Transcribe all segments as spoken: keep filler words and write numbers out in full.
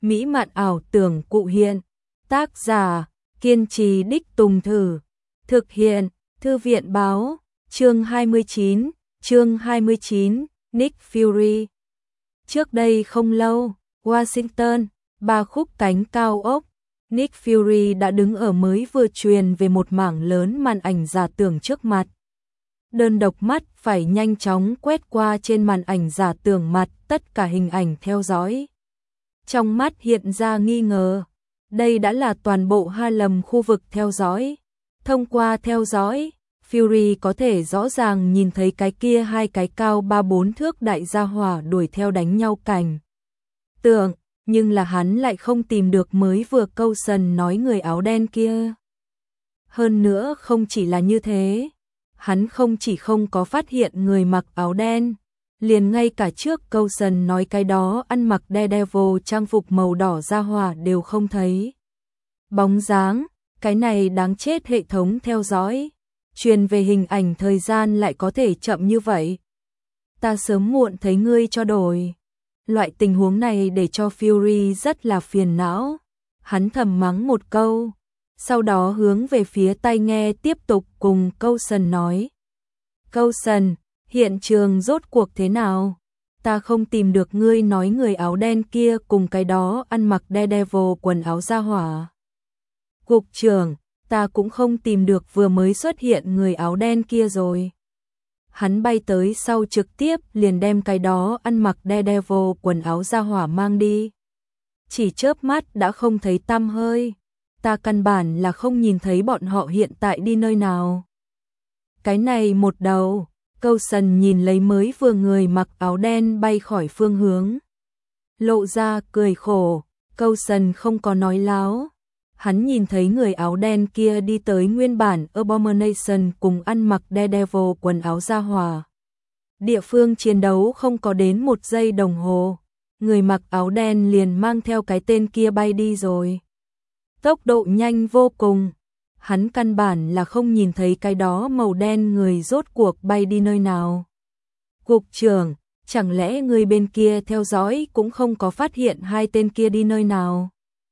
mỹ mạn ảo tưởng cụ hiện. Tác giả, kiên trì đích Tùng Thử. Thực hiện, Thư viện báo, chương hai mươi chín, chương hai mươi chín, Nick Fury. Trước đây không lâu, Washington, ba khúc cánh cao ốc, Nick Fury đã đứng ở mới vừa truyền về một mảng lớn màn ảnh giả tưởng trước mặt. Đơn độc mắt phải nhanh chóng quét qua trên màn ảnh giả tưởng mặt tất cả hình ảnh theo dõi. Trong mắt hiện ra nghi ngờ, đây đã là toàn bộ Harlem khu vực theo dõi. Thông qua theo dõi, Fury có thể rõ ràng nhìn thấy cái kia hai cái cao ba bốn thước đại gia hỏa đuổi theo đánh nhau cảnh tượng, nhưng là hắn lại không tìm được mới vừa Coulson nói người áo đen kia. Hơn nữa không chỉ là như thế, hắn không chỉ không có phát hiện người mặc áo đen, liền ngay cả trước Coulson nói cái đó ăn mặc Daredevil trang phục màu đỏ gia hỏa đều không thấy bóng dáng. Cái này đáng chết, hệ thống theo dõi truyền về hình ảnh thời gian lại có thể chậm như vậy. Ta sớm muộn thấy ngươi cho đổi. Loại tình huống này để cho Fury rất là phiền não. Hắn thầm mắng một câu, sau đó hướng về phía tai nghe tiếp tục cùng Coulson nói. Coulson, hiện trường rốt cuộc thế nào? Ta không tìm được ngươi nói người áo đen kia cùng cái đó ăn mặc Daredevil quần áo gia hỏa. Cục trưởng, ta cũng không tìm được vừa mới xuất hiện người áo đen kia rồi. Hắn bay tới sau trực tiếp liền đem cái đó ăn mặc Daredevil quần áo gia hỏa mang đi. Chỉ chớp mắt đã không thấy tăm hơi. Ta căn bản là không nhìn thấy bọn họ hiện tại đi nơi nào. Cái này một đầu, Coulson nhìn lấy mới vừa người mặc áo đen bay khỏi phương hướng. Lộ ra cười khổ, Coulson không có nói láo. Hắn nhìn thấy người áo đen kia đi tới nguyên bản Abomination cùng ăn mặc Daredevil quần áo gia hỏa. Địa phương chiến đấu không có đến một giây đồng hồ, người mặc áo đen liền mang theo cái tên kia bay đi rồi. Tốc độ nhanh vô cùng, hắn căn bản là không nhìn thấy cái đó màu đen người rốt cuộc bay đi nơi nào. Cục trưởng, chẳng lẽ người bên kia theo dõi cũng không có phát hiện hai tên kia đi nơi nào?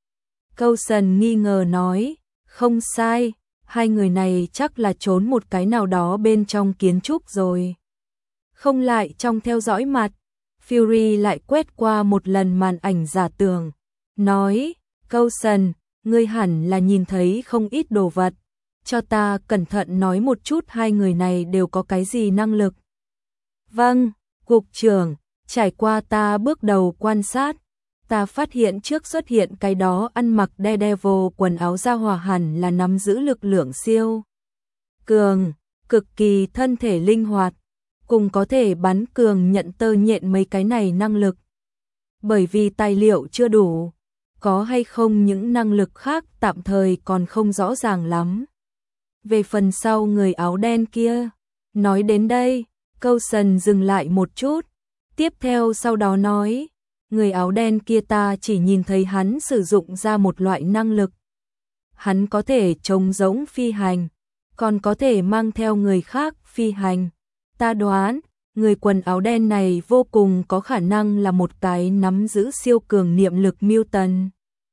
Coulson nghi ngờ nói, không sai, hai người này chắc là trốn một cái nào đó bên trong kiến trúc rồi. Không lại trong theo dõi mặt, Fury lại quét qua một lần màn ảnh giả tưởng, nói, Coulson, ngươi hẳn là nhìn thấy không ít đồ vật, cho ta cẩn thận nói một chút hai người này đều có cái gì năng lực. Vâng, cục trưởng, trải qua ta bước đầu quan sát, ta phát hiện trước xuất hiện cái đó ăn mặc Daredevil quần áo gia hỏa hẳn là nắm giữ lực lượng siêu cường, cực kỳ thân thể linh hoạt, cùng có thể bắn cường nhận tơ nhện mấy cái này năng lực. Bởi vì tài liệu chưa đủ, có hay không những năng lực khác tạm thời còn không rõ ràng lắm. Về phần sau người áo đen kia, nói đến đây, Coulson dừng lại một chút, tiếp theo sau đó nói, người áo đen kia ta chỉ nhìn thấy hắn sử dụng ra một loại năng lực. Hắn có thể trông giống phi hành, còn có thể mang theo người khác phi hành. Ta đoán, người quần áo đen này vô cùng có khả năng là một cái nắm giữ siêu cường niệm lực mutant.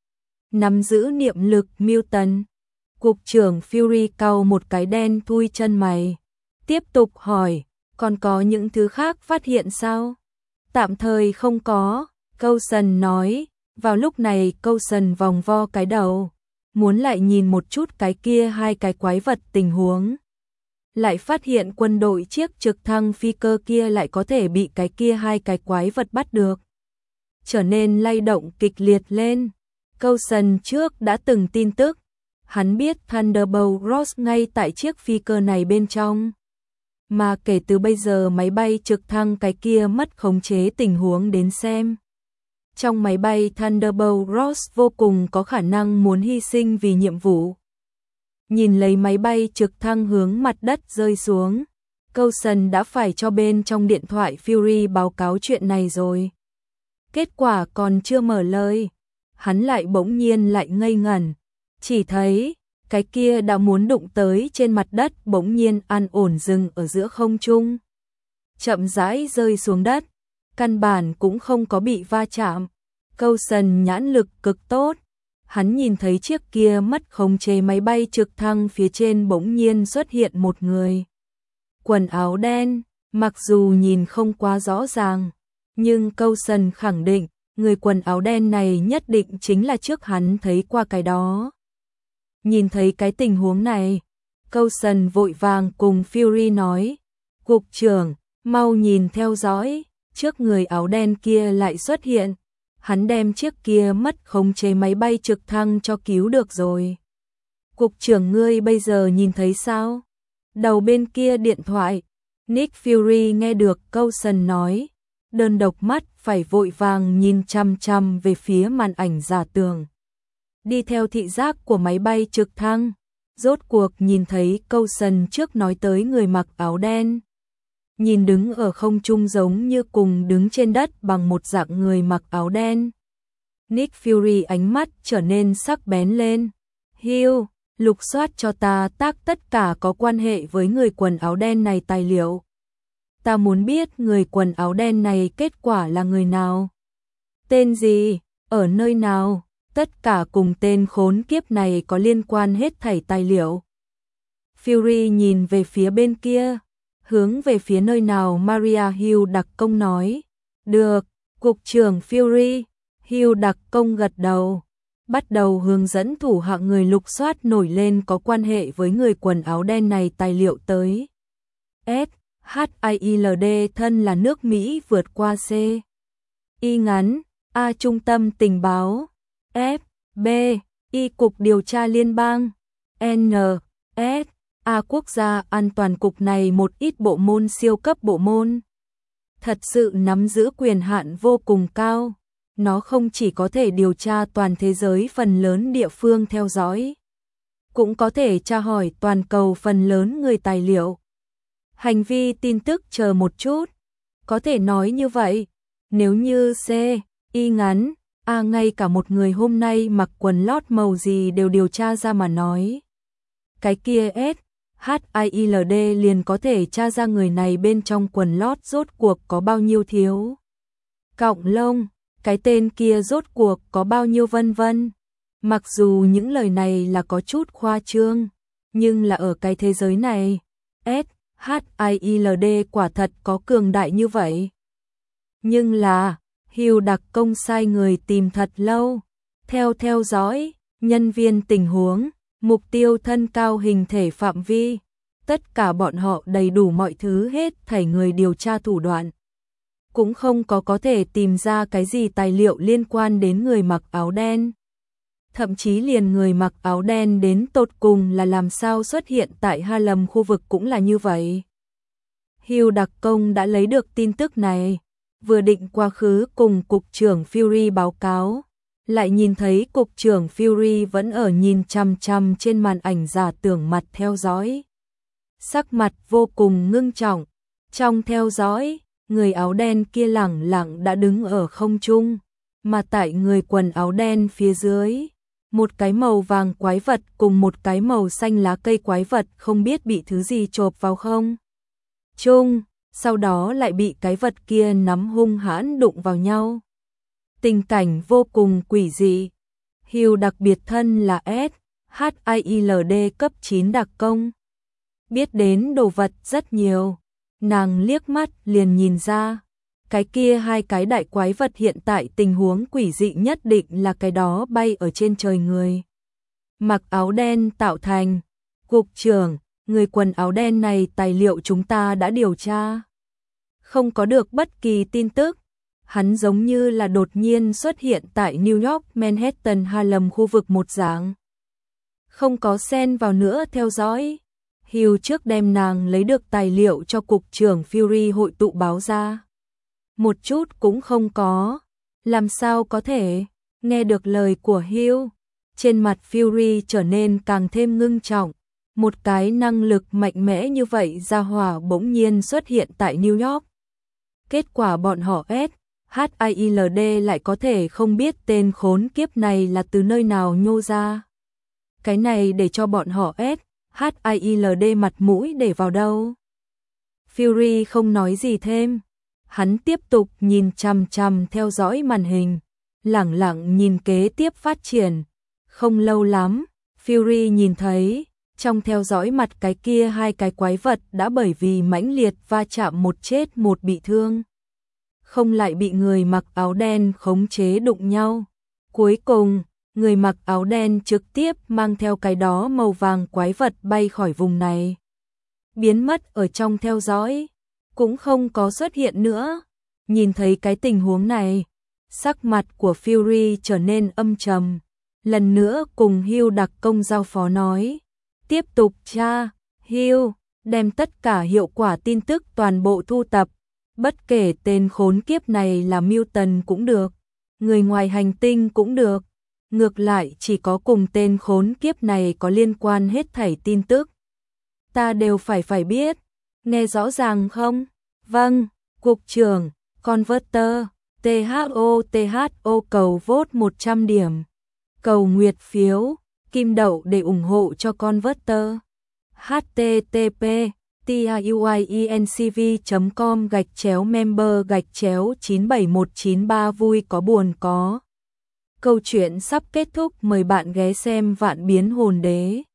Nắm giữ niệm lực mutant. Cục trưởng Fury cau một cái đen thui chân mày. Tiếp tục hỏi, còn có những thứ khác phát hiện sao? Tạm thời không có. Coulson nói, vào lúc này Coulson vòng vo cái đầu, muốn lại nhìn một chút cái kia hai cái quái vật tình huống. Lại phát hiện quân đội chiếc trực thăng phi cơ kia lại có thể bị cái kia hai cái quái vật bắt được. Trở nên lay động kịch liệt lên. Coulson trước đã từng tin tức, hắn biết Thunderbolt Ross ngay tại chiếc phi cơ này bên trong. Mà kể từ bây giờ máy bay trực thăng cái kia mất khống chế tình huống đến xem. Trong máy bay Thunderbolt Ross vô cùng có khả năng muốn hy sinh vì nhiệm vụ. Nhìn lấy máy bay trực thăng hướng mặt đất rơi xuống, Coulson đã phải cho bên trong điện thoại Fury báo cáo chuyện này rồi. Kết quả còn chưa mở lời, hắn lại bỗng nhiên lại ngây ngẩn, chỉ thấy cái kia đã muốn đụng tới trên mặt đất bỗng nhiên an ổn dừng ở giữa không trung. Chậm rãi rơi xuống đất, căn bản cũng không có bị va chạm. Coulson nhãn lực cực tốt. Hắn nhìn thấy chiếc kia mất khống chế máy bay trực thăng phía trên bỗng nhiên xuất hiện một người. Quần áo đen, mặc dù nhìn không quá rõ ràng, nhưng Coulson khẳng định, người quần áo đen này nhất định chính là trước hắn thấy qua cái đó. Nhìn thấy cái tình huống này, Coulson vội vàng cùng Fury nói, cục trưởng, mau nhìn theo dõi, trước người áo đen kia lại xuất hiện, hắn đem chiếc kia mất khống chế máy bay trực thăng cho cứu được rồi. Cục trưởng ngươi bây giờ nhìn thấy sao? Đầu bên kia điện thoại, Nick Fury nghe được Coulson nói, đơn độc mắt phải vội vàng nhìn chăm chăm về phía màn ảnh giả tưởng. Đi theo thị giác của máy bay trực thăng, rốt cuộc nhìn thấy Coulson trước nói tới người mặc áo đen. Nhìn đứng ở không trung giống như cùng đứng trên đất bằng một dạng người mặc áo đen. Nick Fury ánh mắt trở nên sắc bén lên. Hill, lục soát cho ta tác tất cả có quan hệ với người quần áo đen này tài liệu. Ta muốn biết người quần áo đen này kết quả là người nào. Tên gì, ở nơi nào, tất cả cùng tên khốn kiếp này có liên quan hết thảy tài liệu. Fury nhìn về phía bên kia, hướng về phía nơi nào Maria Hill đặc công nói. Được, cục trưởng Fury. Hill đặc công gật đầu, bắt đầu hướng dẫn thủ hạ người lục soát nổi lên có quan hệ với người quần áo đen này tài liệu tới. S, H I L D thân là nước Mỹ vượt qua C. Y ngắn, A trung tâm tình báo, F, B, Y cục điều tra liên bang, N, S, A quốc gia an toàn cục này một ít bộ môn siêu cấp bộ môn. Thật sự nắm giữ quyền hạn vô cùng cao. Nó không chỉ có thể điều tra toàn thế giới phần lớn địa phương theo dõi, cũng có thể tra hỏi toàn cầu phần lớn người tài liệu. Hành vi tin tức chờ một chút, có thể nói như vậy, nếu như C, Y ngắn, A ngay cả một người hôm nay mặc quần lót màu gì đều điều tra ra mà nói. Cái kia S, H I L D liền có thể tra ra người này bên trong quần lót rốt cuộc có bao nhiêu thiếu cọng lông. Cái tên kia rốt cuộc có bao nhiêu vân vân. Mặc dù những lời này là có chút khoa trương, nhưng là ở cái thế giới này, S, H I L D quả thật có cường đại như vậy. Nhưng là, Hill đặc công sai người tìm thật lâu, theo theo dõi, nhân viên tình huống, mục tiêu thân cao hình thể phạm vi, tất cả bọn họ đầy đủ mọi thứ hết thảy người điều tra thủ đoạn. Cũng không có có thể tìm ra cái gì tài liệu liên quan đến người mặc áo đen. Thậm chí liền người mặc áo đen đến tột cùng là làm sao xuất hiện tại Harlem khu vực cũng là như vậy. Hill đặc công đã lấy được tin tức này, vừa định quá khứ cùng cục trưởng Fury báo cáo, lại nhìn thấy cục trưởng Fury vẫn ở nhìn chằm chằm trên màn ảnh giả tưởng mặt theo dõi. Sắc mặt vô cùng ngưng trọng, trong theo dõi, người áo đen kia lẳng lặng đã đứng ở không trung, mà tại người quần áo đen phía dưới, một cái màu vàng quái vật cùng một cái màu xanh lá cây quái vật không biết bị thứ gì chộp vào không trung, sau đó lại bị cái vật kia nắm hung hãn đụng vào nhau. Tình cảnh vô cùng quỷ dị. Hill đặc biệt thân là S, H I L D cấp chín đặc công. Biết đến đồ vật rất nhiều. Nàng liếc mắt liền nhìn ra, cái kia hai cái đại quái vật hiện tại tình huống quỷ dị nhất định là cái đó bay ở trên trời người mặc áo đen tạo thành. Cục trưởng, người quần áo đen này tài liệu chúng ta đã điều tra, không có được bất kỳ tin tức. Hắn giống như là đột nhiên xuất hiện tại New York, Manhattan, Harlem khu vực một dạng, không có xen vào nữa theo dõi. Hill trước đem nàng lấy được tài liệu cho cục trưởng Fury hội tụ báo ra. Một chút cũng không có. Làm sao có thể? Nghe được lời của Hill, trên mặt Fury trở nên càng thêm ngưng trọng. Một cái năng lực mạnh mẽ như vậy ra hỏa bỗng nhiên xuất hiện tại New York. Kết quả bọn họ S, H I L D lại có thể không biết tên khốn kiếp này là từ nơi nào nhô ra. Cái này để cho bọn họ S, H I L D mặt mũi để vào đâu. Fury không nói gì thêm, hắn tiếp tục nhìn chằm chằm theo dõi màn hình, lẳng lặng nhìn kế tiếp phát triển. Không lâu lắm, Fury nhìn thấy, trong theo dõi mặt cái kia hai cái quái vật đã bởi vì mãnh liệt va chạm một chết một bị thương. Không lại bị người mặc áo đen khống chế đụng nhau. Cuối cùng, người mặc áo đen trực tiếp mang theo cái đó màu vàng quái vật bay khỏi vùng này. Biến mất ở trong theo dõi, cũng không có xuất hiện nữa. Nhìn thấy cái tình huống này, sắc mặt của Fury trở nên âm trầm. Lần nữa cùng Hugh đặc công giao phó nói. Tiếp tục tra, Hugh, đem tất cả hiệu quả tin tức toàn bộ thu tập. Bất kể tên khốn kiếp này là mutant cũng được, người ngoài hành tinh cũng được. Ngược lại chỉ có cùng tên khốn kiếp này có liên quan hết thảy tin tức. Ta đều phải phải biết, nghe rõ ràng không? Vâng, Cục trưởng, Converter, tê hát o tê hát o cầu vote một trăm điểm. Cầu nguyệt phiếu, kim đậu để ủng hộ cho Converter. hát tê tê pê tuincv chấm com gạch chéo member gạch chéo chín bảy một chín ba vui có buồn có. Câu chuyện sắp kết thúc, mời bạn ghé xem Vạn Biến Hồn Đế.